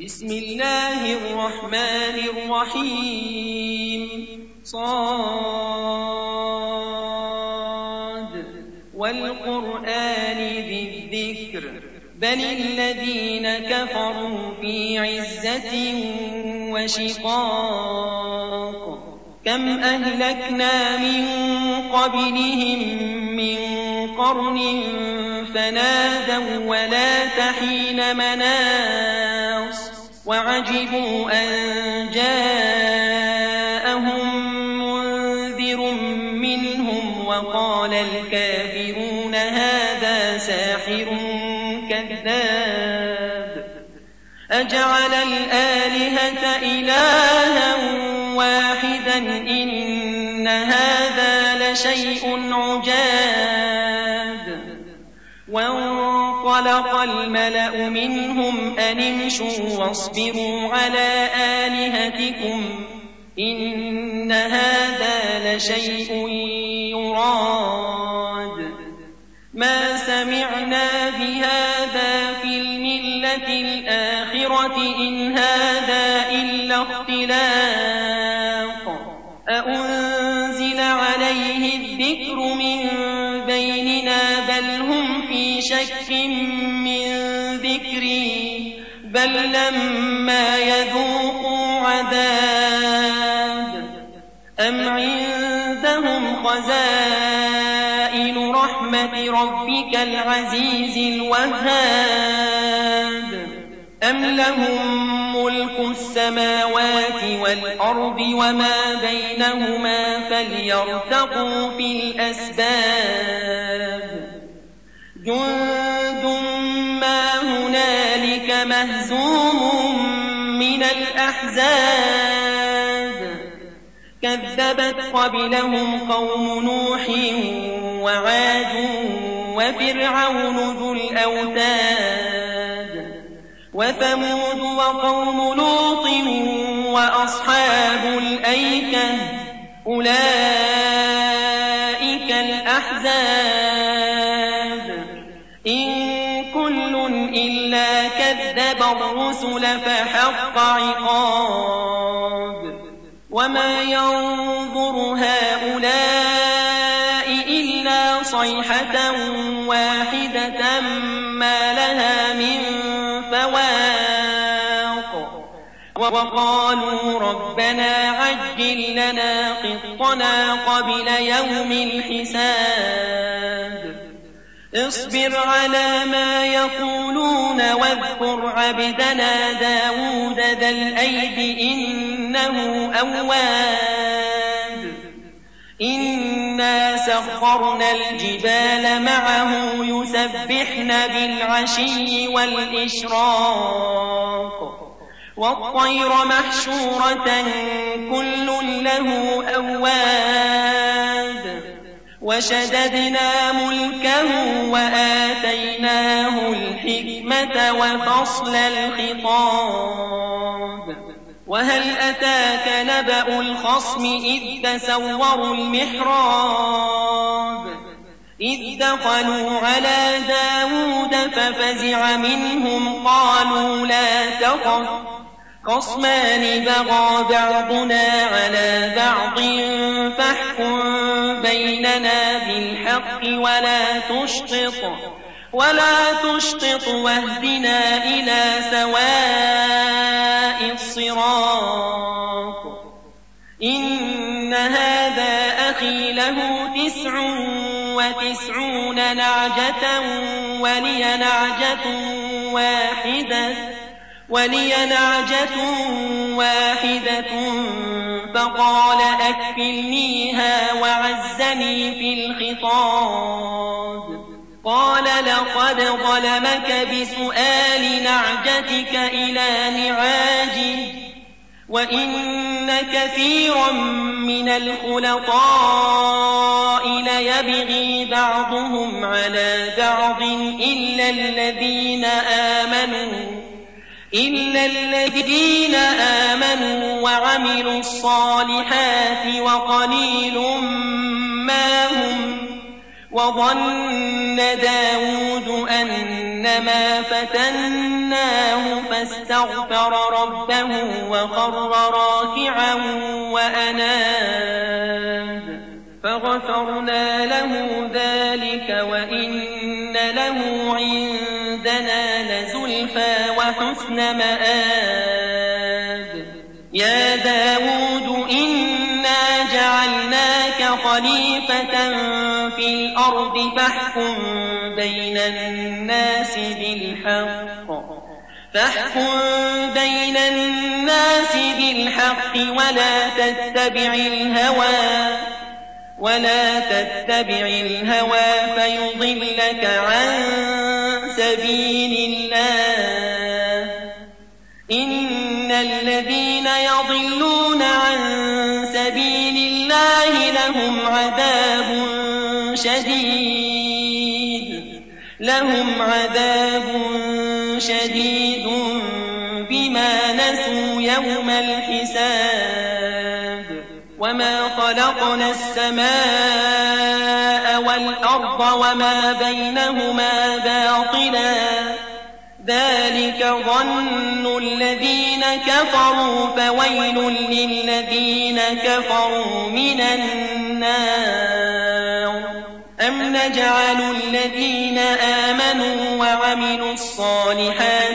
بسم الله الرحمن الرحيم صاد والقرآن ذي الذكر بل الذين كفروا في عزة وشقاق كم أهلكنا من قبلهم من قرن فنادوا ولا تحين مناص وعجبوا أن جاءهم منذر منهم وقال الكافرون هذا ساحر كذاب أجعل الآلهة إلها واحدا إن هذا لشيء عجاب وانطلق الملأ منهم أن امشوا واصبروا على آلهتكم إن هذا لشيء يراد ما سمعنا بهذا في الملة الآخرة إن هذا إلا اختلاق أأنزل عليه الذكر من بيننا بل هم في شك من ذكري بل لما يذوقوا عذاب أم عندهم خزائن رحمة ربك العزيز الوهاب أم لهم ملك السماوات والأرض وما بينهما فليرتقوا في الأسباب جند ما هنالك مهزوم من الأحزاب كذبت قبلهم قوم نوح وعاد وفرعون ذو الأوتاد وثمود وقوم لوط وأصحاب الأيكة أولئك الأحزاب إن كل إلا كذب الرسل فحق عقاب وما ينظر هؤلاء إلا صيحة واحدة ما لها من فواق وقالوا ربنا عجل لنا قطنا قبل يوم الحساب اصبر على ما يقولون واذكر عبدنا داود ذا الأيد إنه أواب إنا سخرنا الجبال معه يسبحن بالعشي والإشراق والطير محشورة كل له أواب وشددنا ملكه وآتيناه الحكمة وفصل الخطاب وهل أتاك نبأ الخصم إذ تسوروا المحراب إذ دخلوا على داود ففزع منهم قالوا لا تخف خصمان بغى بعضنا على بعض فاحكم بيننا بالحق ولا تشطط واهدنا إلى سواء الصراط إن هذا أخي له 99 نعجة ولي نعجة واحدة فقال أكفلنيها وعزني في الخطاب قال لقد ظلمك بسؤال نعجتك إلى نعاجه وإن كثيرا من الخلطاء ليبغي بعضهم على بعض إلا الذين آمنوا وعملوا الصالحات وقليل ما هم وظن داود أنما فتناه فاستغفر ربه وخر راكعا وأناب فغفرنا له ذلك وإن له عندنا لزلفى وحسن مآب يا داود إنا جعلناك خليفة في الأرض فاحكم بين الناس بالحق ولا تتبع الهوى فيضلك عن سبيل الله إن الذين يضلون عن سبيل الله لهم عذاب شديد بما نسوا يوم الحساب وما خلقنا السماء والأرض وما بينهما باطلا ذلك ظن الذين كفروا فويل للذين كفروا من النار أم نجعل الذين آمنوا وعملوا الصالحات